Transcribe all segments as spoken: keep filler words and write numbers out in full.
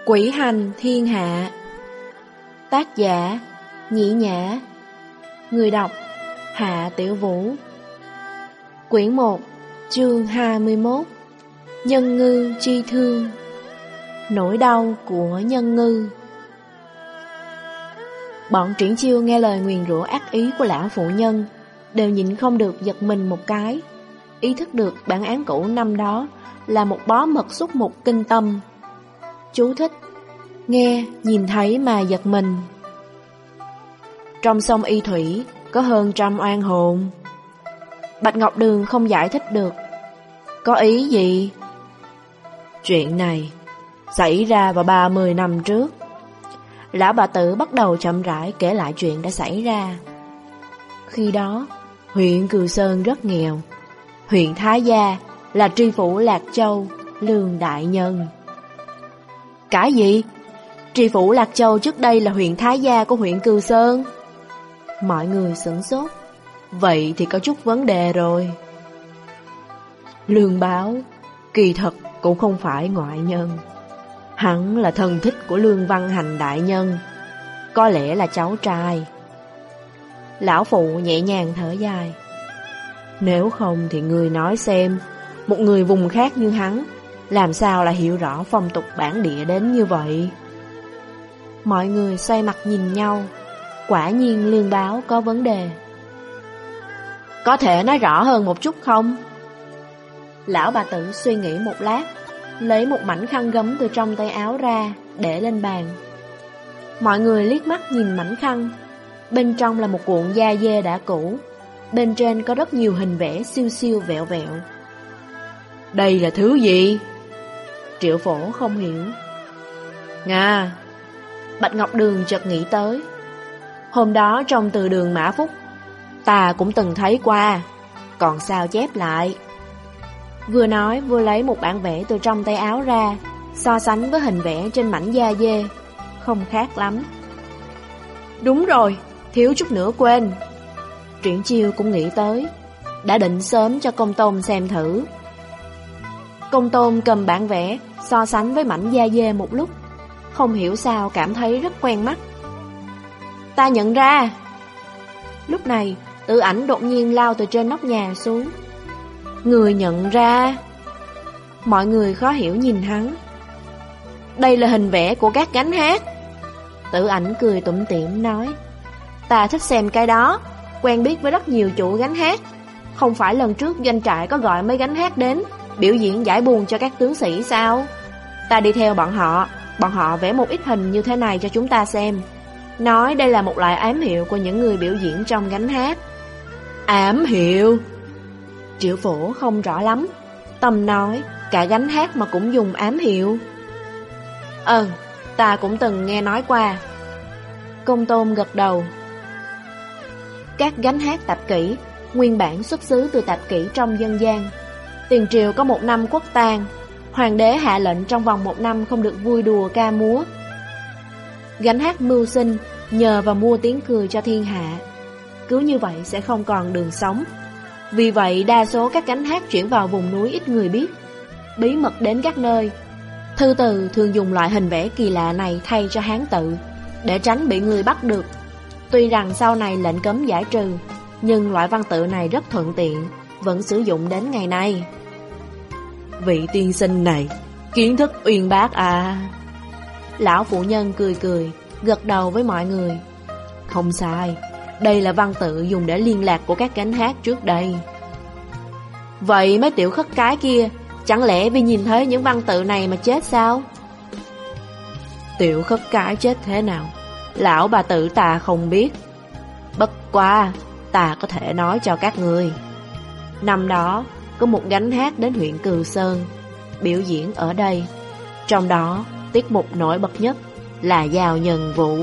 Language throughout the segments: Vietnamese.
Quỷ hành thiên hạ. Tác giả Nhĩ Nhã. Người đọc Hạ Tiểu Vũ. Quyển một, chương hai mươi mốt. Nhân ngư chi thương. Nỗi đau của nhân ngư. Bọn Triển Chiêu nghe lời nguyền rủa ác ý của lão phụ nhân, đều nhịn không được giật mình một cái, ý thức được bản án cũ năm đó là một bó mật xúc mục kinh tâm. Chú thích: nghe, nhìn thấy mà giật mình. Trong sông Y Thủy có hơn trăm oan hồn. Bạch Ngọc Đường không giải thích được. Có ý gì? Chuyện này xảy ra vào ba mươi năm trước. Lão bà tử bắt đầu chậm rãi kể lại chuyện đã xảy ra. Khi đó, huyện Cừ Sơn rất nghèo. Huyện Thái Gia là tri phủ Lạc Châu, Lương Đại Nhân. Cái gì? Tri phủ Lạc Châu trước đây là huyện Thái Gia của huyện Cừ Sơn? Mọi người sửng sốt. Vậy thì có chút vấn đề rồi. Lương Báo kỳ thật cũng không phải ngoại nhân. Hắn là thân thích của Lương Văn Hành đại nhân, có lẽ là cháu trai. Lão phụ nhẹ nhàng thở dài. Nếu không thì người nói xem, một người vùng khác như hắn làm sao lại hiểu rõ phong tục bản địa đến như vậy? Mọi người xoay mặt nhìn nhau. Quả nhiên Lương Báo có vấn đề. Có thể nói rõ hơn một chút không? Lão bà tử suy nghĩ một lát, lấy một mảnh khăn gấm từ trong tay áo ra, để lên bàn. Mọi người liếc mắt nhìn mảnh khăn. Bên trong là một cuộn da dê đã cũ. Bên trên có rất nhiều hình vẽ siêu siêu vẹo vẹo. Đây là thứ gì? Triệu Phổ không hiểu. Nga. Bạch Ngọc Đường chợt nghĩ tới. Hôm đó trong từ đường Mã Phúc, ta cũng từng thấy qua, còn sao chép lại. Vừa nói vừa lấy một bản vẽ từ trong tay áo ra, so sánh với hình vẽ trên mảnh da dê, không khác lắm. Đúng rồi, thiếu chút nữa quên. Triển Chiêu cũng nghĩ tới, đã định sớm cho Công Tôn xem thử. Công Tôn cầm bản vẽ, so sánh với mảnh da dê một lúc, không hiểu sao cảm thấy rất quen mắt. Ta nhận ra. Lúc này, Tử Ảnh đột nhiên lao từ trên nóc nhà xuống. Người nhận ra? Mọi người khó hiểu nhìn hắn. Đây là hình vẽ của các gánh hát. Tử Ảnh cười tủm tỉm nói. Ta thích xem cái đó, quen biết với rất nhiều chủ gánh hát. Không phải lần trước doanh trại có gọi mấy gánh hát đến biểu diễn giải buồn cho các tướng sĩ sao? Ta đi theo bọn họ, bọn họ vẽ một ít hình như thế này cho chúng ta xem. Nói đây là một loại ám hiệu của những người biểu diễn trong gánh hát. Ám hiệu? Triệu Phổ không rõ lắm. Tâm nói, cả gánh hát mà cũng dùng ám hiệu. Ừ, ta cũng từng nghe nói qua. Công Tôn gật đầu. Các gánh hát tạp kỹ nguyên bản xuất xứ từ tạp kỹ trong dân gian. Tiền triều có một năm quốc tang, hoàng đế hạ lệnh trong vòng một năm không được vui đùa ca múa. Gánh hát mưu sinh nhờ vào mua tiếng cười cho thiên hạ. Cứ như vậy sẽ không còn đường sống. Vì vậy đa số các gánh hát chuyển vào vùng núi ít người biết, bí mật đến các nơi. Thư từ thường dùng loại hình vẽ kỳ lạ này thay cho hán tự, để tránh bị người bắt được. Tuy rằng sau này lệnh cấm giải trừ, nhưng loại văn tự này rất thuận tiện, vẫn sử dụng đến ngày nay. Vị tiên sinh này kiến thức uyên bác à. Lão phụ nhân cười cười, gật đầu với mọi người. Không sai, đây là văn tự dùng để liên lạc của các gánh hát trước đây. Vậy mấy tiểu khất cái kia, chẳng lẽ vì nhìn thấy những văn tự này mà chết sao? Tiểu khất cái chết thế nào, lão bà tử ta không biết. Bất quá, ta có thể nói cho các người. Năm đó, có một gánh hát đến huyện Cừ Sơn, biểu diễn ở đây. Trong đó, tiết mục nổi bật nhất là Giao Nhân Vũ.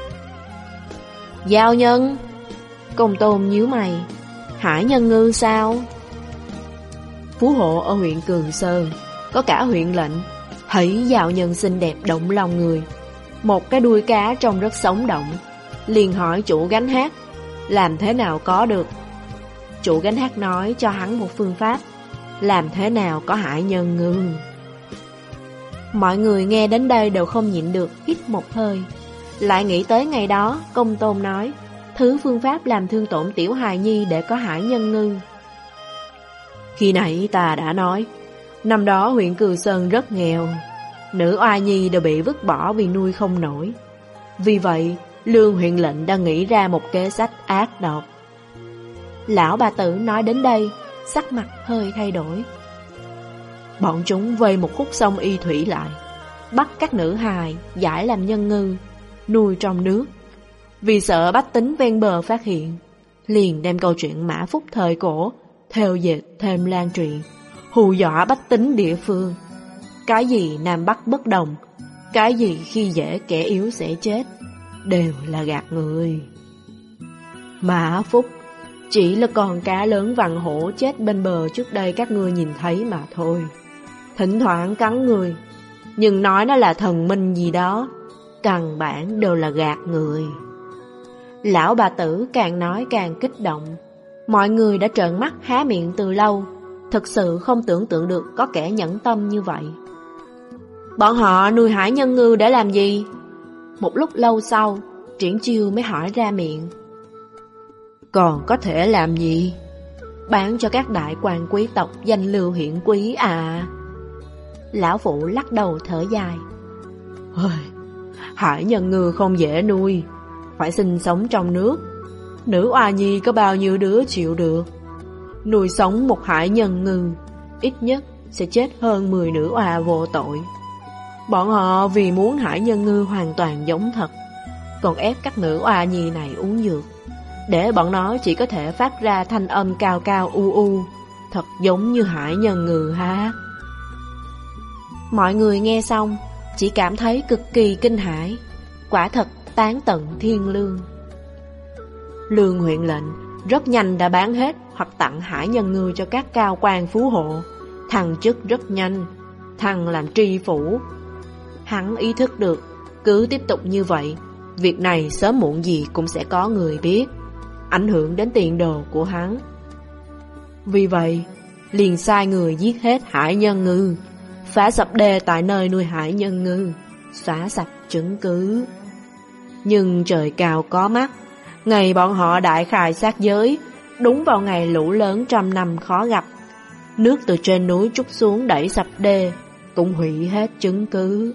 Giao Nhân? Công Tôn nhíu mày. Hải Nhân Ngư sao? Phú hộ ở huyện Cừ Sơn, có cả huyện lệnh. Thấy Giao Nhân xinh đẹp động lòng người, một cái đuôi cá trông rất sống động. Liền hỏi chủ gánh hát, làm thế nào có được? Chủ gánh hát nói cho hắn một phương pháp, làm thế nào có Hải Nhân Ngư. Mọi người nghe đến đây đều không nhịn được hít một hơi. Lại nghĩ tới ngày đó Công Tôn nói thứ phương pháp làm thương tổn tiểu hài nhi để có hải nhân ngư. Khi nãy ta đã nói, năm đó huyện Cừ Sơn rất nghèo, nữ oa nhi đều bị vứt bỏ vì nuôi không nổi. Vì vậy, Lương huyện lệnh đã nghĩ ra một kế sách ác độc. Lão bà tử nói đến đây, sắc mặt hơi thay đổi. Bọn chúng vây một khúc sông Y Thủy lại, bắt các nữ hài giải làm nhân ngư, nuôi trong nước. Vì sợ bách tính ven bờ phát hiện, liền đem câu chuyện Mã Phúc thời cổ theo dệt thêm lan truyền, hù dọa bách tính địa phương. Cái gì Nam Bắc bất đồng, cái gì khi dễ kẻ yếu sẽ chết, đều là gạt người. Mã Phúc chỉ là con cá lớn vằn hổ chết bên bờ trước đây các ngươi nhìn thấy mà thôi. Thỉnh thoảng cắn người, nhưng nói nó là thần minh gì đó, căn bản đều là gạt người. Lão bà tử càng nói càng kích động. Mọi người đã trợn mắt há miệng từ lâu, thực sự không tưởng tượng được có kẻ nhẫn tâm như vậy. Bọn họ nuôi hải nhân ngư để làm gì? Một lúc lâu sau, Triển Chiêu mới hỏi ra miệng. Còn có thể làm gì? Bán cho các đại quan quý tộc danh lưu hiển quý à? Lão phụ lắc đầu thở dài. Hải nhân ngư không dễ nuôi, phải sinh sống trong nước. Nữ oa nhi có bao nhiêu đứa chịu được? Nuôi sống một hải nhân ngư, ít nhất sẽ chết hơn mười nữ oa vô tội. Bọn họ vì muốn hải nhân ngư hoàn toàn giống thật, còn ép các nữ oa nhi này uống dược, để bọn nó chỉ có thể phát ra thanh âm cao cao u u, thật giống như hải nhân ngư ha. Mọi người nghe xong chỉ cảm thấy cực kỳ kinh hãi, quả thật tán tận thiên lương. Lương huyện lệnh rất nhanh đã bán hết hoặc tặng hải nhân ngư cho các cao quan phú hộ, thăng chức rất nhanh, thăng làm tri phủ. Hắn ý thức được, cứ tiếp tục như vậy, việc này sớm muộn gì cũng sẽ có người biết, ảnh hưởng đến tiền đồ của hắn. Vì vậy, liền sai người giết hết hải nhân ngư, phá sập đê tại nơi nuôi hải nhân ngư, xóa sạch chứng cứ. Nhưng trời cao có mắt, ngày bọn họ đại khai sát giới, đúng vào ngày lũ lớn trăm năm khó gặp, nước từ trên núi trút xuống đẩy sập đê, cũng hủy hết chứng cứ.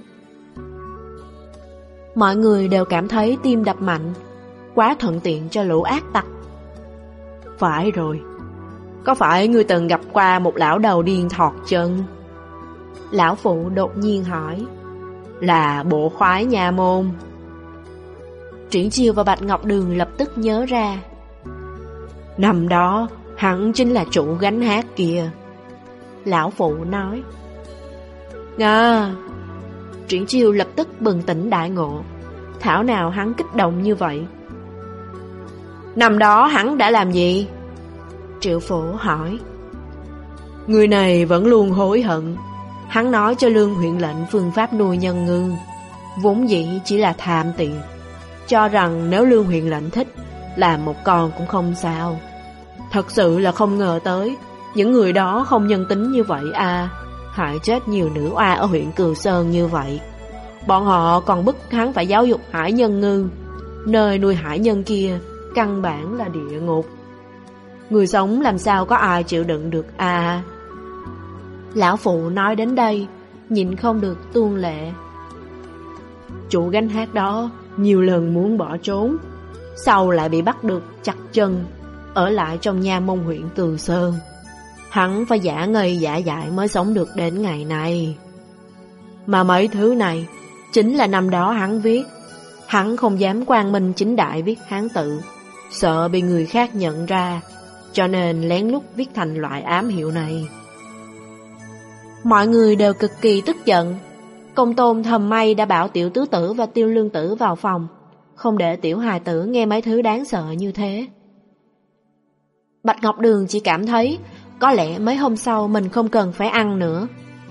Mọi người đều cảm thấy tim đập mạnh, quá thuận tiện cho lũ ác tặc. Phải rồi, có phải ngươi từng gặp qua một lão đầu điên thọt chân? Lão phụ đột nhiên hỏi. Là bộ khoái nhà môn. Triển Chiêu và Bạch Ngọc Đường lập tức nhớ ra. Năm đó hắn chính là chủ gánh hát kia. Lão phụ nói. À, Triển Chiêu lập tức bừng tỉnh đại ngộ. Thảo nào hắn kích động như vậy? Năm đó hắn đã làm gì? Triệu Phổ hỏi. Người này vẫn luôn hối hận. Hắn nói cho Lương huyện lệnh phương pháp nuôi nhân ngư, vốn dĩ chỉ là tham tiền, cho rằng nếu Lương huyện lệnh thích, làm một con cũng không sao. Thật sự là không ngờ tới, những người đó không nhân tính như vậy à, hại chết nhiều nữ oa ở huyện Cừ Sơn như vậy. Bọn họ còn bức hắn phải giáo dục hải nhân ngư, nơi nuôi hải nhân kia căn bản là địa ngục. Người sống làm sao có ai chịu đựng được à? Lão phụ nói đến đây, nhịn không được tuôn lệ. Chủ gánh hát đó nhiều lần muốn bỏ trốn, sau lại bị bắt được chặt chân, ở lại trong nha môn huyện Cừ Sơn. Hắn phải giả ngây giả dại mới sống được đến ngày này. Mà mấy thứ này chính là năm đó hắn viết. Hắn không dám quang minh chính đại viết Hán tự, sợ bị người khác nhận ra, cho nên lén lút viết thành loại ám hiệu này. Mọi người đều cực kỳ tức giận. Công Tôn thầm may đã bảo Tiểu Tứ Tử và Tiêu Lương Tử vào phòng, không để tiểu hài tử nghe mấy thứ đáng sợ như thế. Bạch Ngọc Đường chỉ cảm thấy có lẽ mấy hôm sau mình không cần phải ăn nữa.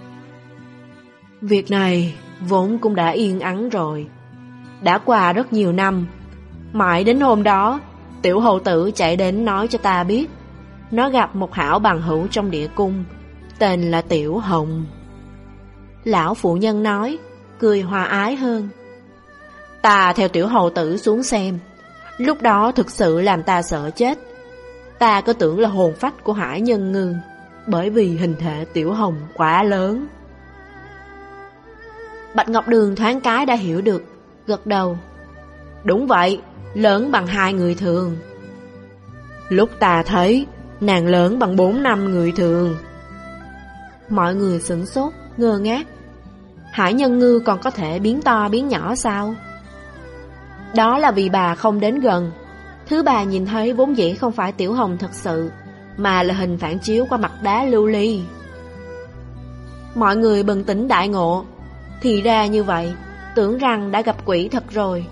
Việc này vốn cũng đã yên ắng rồi. Đã qua rất nhiều năm, mãi đến hôm đó Tiểu hầu tử chạy đến nói cho ta biết nó gặp một hảo bằng hữu trong địa cung, tên là Tiểu Hồng. Lão phụ nhân nói, cười hòa ái hơn. Ta theo tiểu hầu tử xuống xem. Lúc đó thực sự làm ta sợ chết. Ta cứ tưởng là hồn phách của Hải Nhân Ngư, bởi vì hình thể tiểu hồng quá lớn. Bạch Ngọc Đường thoáng cái đã hiểu được, gật đầu. Đúng vậy, lớn bằng hai người thường. Lúc ta thấy, nàng lớn bằng bốn năm người thường. Mọi người sửng sốt, ngơ ngác. Hải Nhân Ngư còn có thể biến to biến nhỏ sao? Đó là vì bà không đến gần. Thứ bà nhìn thấy vốn dĩ không phải tiểu hồng thật sự, mà là hình phản chiếu qua mặt đá lưu ly. Mọi người bừng tỉnh đại ngộ. Thì ra như vậy, tưởng rằng đã gặp quỷ thật rồi.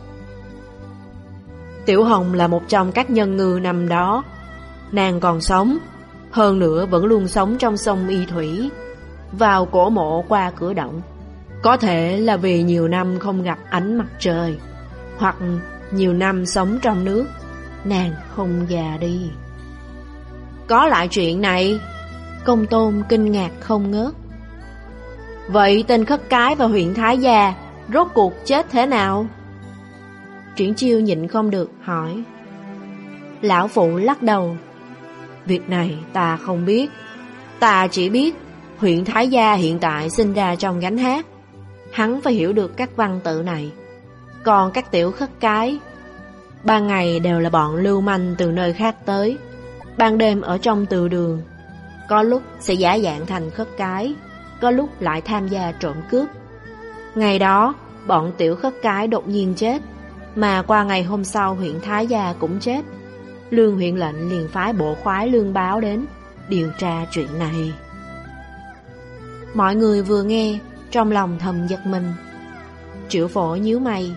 Tiểu hồng là một trong các nhân ngư năm đó. Nàng còn sống, hơn nữa vẫn luôn sống trong sông Y Thủy, vào cổ mộ qua cửa động. Có thể là vì nhiều năm không gặp ánh mặt trời, hoặc nhiều năm sống trong nước, nàng không già đi. Có lại chuyện này? Công Tôn kinh ngạc không ngớt. Vậy tên Khất Cái và huyện Thái Gia rốt cuộc chết thế nào? Triển Chiêu nhịn không được hỏi. Lão phụ lắc đầu. Việc này ta không biết. Ta chỉ biết huyện Thái Gia hiện tại sinh ra trong gánh hát. Hắn phải hiểu được các văn tự này. Còn các tiểu khất cái, ban ngày đều là bọn lưu manh từ nơi khác tới, ban đêm ở trong từ đường. Có lúc sẽ giả dạng thành khất cái, có lúc lại tham gia trộm cướp. Ngày đó, bọn tiểu khất cái đột nhiên chết, mà qua ngày hôm sau huyện Thái Gia cũng chết. Lương huyện lệnh liền phái bộ khoái lương báo đến điều tra chuyện này. Mọi người vừa nghe, trong lòng thầm giật mình. Triệu Phổ nhíu mày.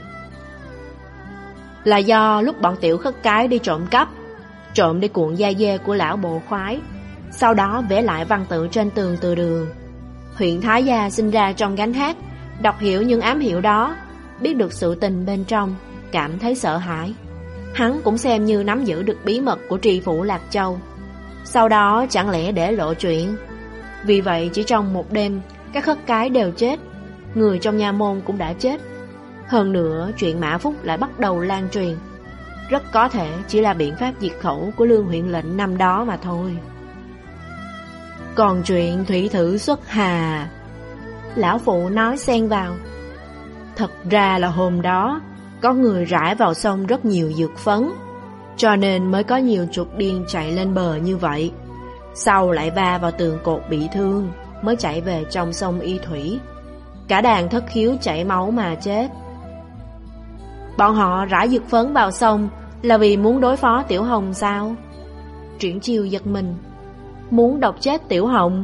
Là do lúc bọn tiểu khất cái đi trộm cắp, trộm đi cuộn da dê của lão bộ khoái, sau đó vẽ lại văn tự trên tường từ đường. Huyện Thái Gia sinh ra trong gánh hát, đọc hiểu những ám hiệu đó, biết được sự tình bên trong, cảm thấy sợ hãi. Hắn cũng xem như nắm giữ được bí mật của tri phủ Lạc Châu. Sau đó chẳng lẽ để lộ chuyện. Vì vậy chỉ trong một đêm, các khất cái đều chết, người trong nha môn cũng đã chết. Hơn nữa chuyện Mã Phúc lại bắt đầu lan truyền. Rất có thể chỉ là biện pháp diệt khẩu của Lương huyện lệnh năm đó mà thôi. Còn chuyện thủy thử xuất hà, lão phụ nói xen vào. Thật ra là hôm đó có người rải vào sông rất nhiều dược phấn, cho nên mới có nhiều chuột điên chạy lên bờ như vậy. Sau lại va vào tường cột bị thương, mới chạy về trong sông Y Thủy. Cả đàn thất khiếu chảy máu mà chết. Bọn họ rải dược phấn vào sông là vì muốn đối phó Tiểu Hồng sao? Triển Chiêu giật mình. Muốn độc chết Tiểu Hồng?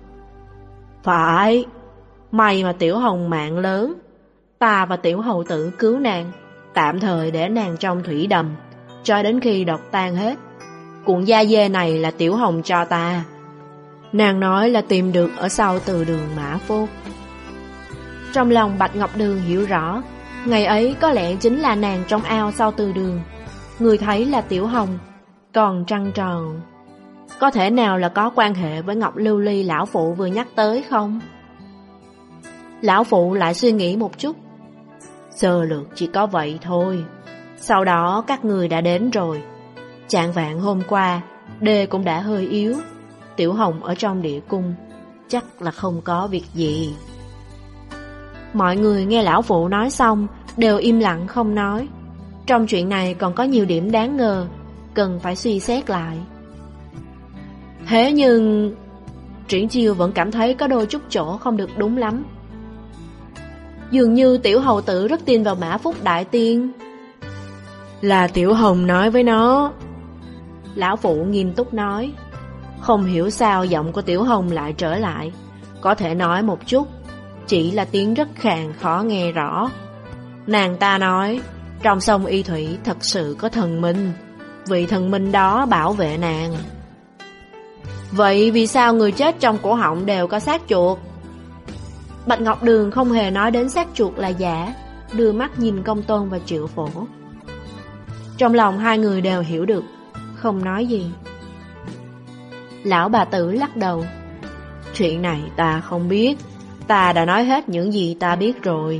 Phải. May mà Tiểu Hồng mạng lớn, ta và Tiểu Hầu tử cứu nàng, tạm thời để nàng trong thủy đầm cho đến khi độc tan hết. Cuộn da dê này là Tiểu Hồng cho ta. Nàng nói là tìm được ở sau từ đường Mã Phúc. Trong lòng Bạch Ngọc Đường hiểu rõ, ngày ấy có lẽ chính là nàng trong ao sau từ đường. Người thấy là Tiểu Hồng, còn trăng tròn. Có thể nào là có quan hệ với Ngọc Lưu Ly lão phụ vừa nhắc tới không? Lão phụ lại suy nghĩ một chút. Sơ lược chỉ có vậy thôi. Sau đó các người đã đến rồi. Chạng vạn hôm qua, đê cũng đã hơi yếu. Tiểu Hồng ở trong địa cung, chắc là không có việc gì. Mọi người nghe lão phụ nói xong đều im lặng không nói. Trong chuyện này còn có nhiều điểm đáng ngờ, cần phải suy xét lại. Thế nhưng Triển Chiêu vẫn cảm thấy có đôi chút chỗ không được đúng lắm. Dường như Tiểu Hầu tử rất tin vào Mã Phúc Đại Tiên. Là Tiểu Hồng nói với nó. Lão phụ nghiêm túc nói. Không hiểu sao giọng của Tiểu Hồng lại trở lại. Có thể nói một chút, chỉ là tiếng rất khàn khó nghe rõ. Nàng ta nói trong sông Y Thủy thật sự có thần minh, vị thần minh đó bảo vệ nàng. Vậy vì sao người chết trong cổ họng đều có xác chuột? Bạch Ngọc Đường không hề nói đến xác chuột là giả, đưa mắt nhìn Công Tôn và Triệu Phổ. Trong lòng hai người đều hiểu được, không nói gì. Lão bà tử lắc đầu. Chuyện này ta không biết, Ta đã nói hết những gì ta biết rồi.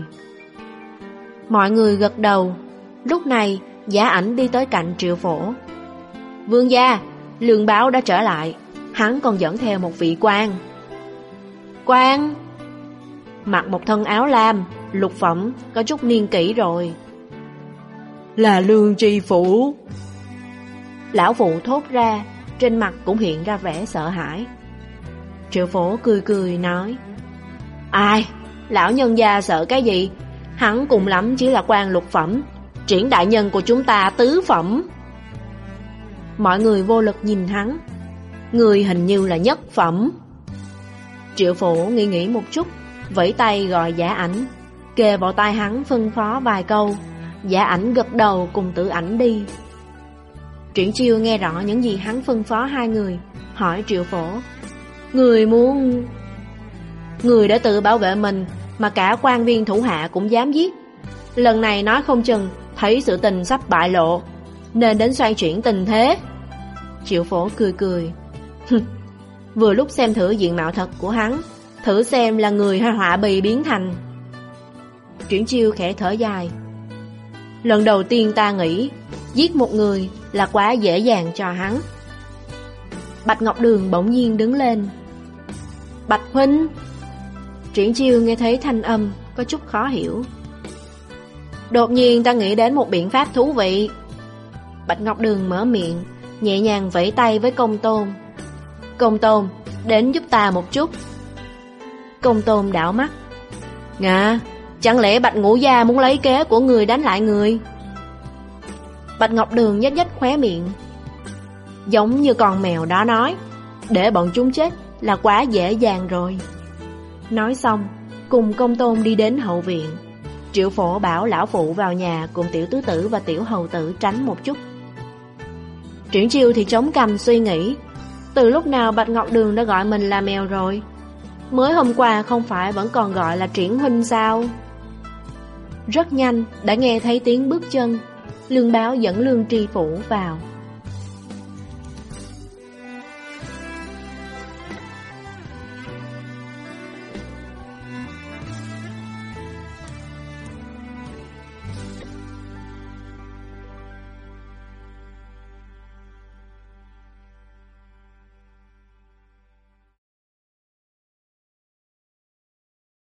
Mọi người gật đầu. Lúc này Giả Ảnh đi tới cạnh Triệu Phổ. Vương gia, Lương Báo đã trở lại. Hắn còn dẫn theo một vị quan. Quan? Mặc một thân áo lam, lục phẩm, có chút niên kỷ rồi. Là Lương tri phủ. Lão phụ thốt ra, trên mặt cũng hiện ra vẻ sợ hãi. Triệu Phổ cười cười nói, ai, lão nhân gia sợ cái gì? Hắn cùng lắm chỉ là quan lục phẩm, Triển đại nhân của chúng ta tứ phẩm. Mọi người vô lực nhìn hắn. Người hình như là nhất phẩm. Triệu Phổ nghĩ nghĩ một chút, vẫy tay gọi Giả Ảnh, kề vào tai hắn phân phó vài câu. Giả Ảnh gật đầu cùng Tử Ảnh đi. Triển Chiêu nghe rõ những gì hắn phân phó hai người, hỏi Triệu Phổ, người muốn... Người đã tự bảo vệ mình mà cả quan viên thủ hạ cũng dám giết. Lần này nói không chừng thấy sự tình sắp bại lộ, nên đến xoay chuyển tình thế. Triệu Phổ cười cười, vừa lúc xem thử diện mạo thật của hắn, thử xem là người hay họa bì biến thành. Triển Chiêu khẽ thở dài, lần đầu tiên ta nghĩ giết một người là quá dễ dàng cho hắn. Bạch Ngọc Đường bỗng nhiên đứng lên. Bạch huynh. Triển Chiêu nghe thấy thanh âm có chút khó hiểu. Đột nhiên ta nghĩ đến một biện pháp thú vị. Bạch Ngọc Đường mở miệng, nhẹ nhàng vẫy tay với Công Tôn. Công Tôn, đến giúp ta một chút. Công Tôn đảo mắt. Ngạ, chẳng lẽ Bạch Ngũ Gia muốn lấy kế của người đánh lại người? Bạch Ngọc Đường nhếch nhếch khóe miệng, giống như con mèo đó nói, để bọn chúng chết là quá dễ dàng rồi. Nói xong, cùng Công Tôn đi đến hậu viện. Triệu Phổ bảo lão phụ vào nhà cùng tiểu tứ tử và tiểu hầu tử tránh một chút. Triển Chiêu thì chống cằm suy nghĩ, từ lúc nào Bạch Ngọc Đường đã gọi mình là mèo rồi? Mới hôm qua không phải vẫn còn gọi là Triển huynh sao? Rất nhanh đã nghe thấy tiếng bước chân. Lương Báo dẫn Lương tri phủ vào.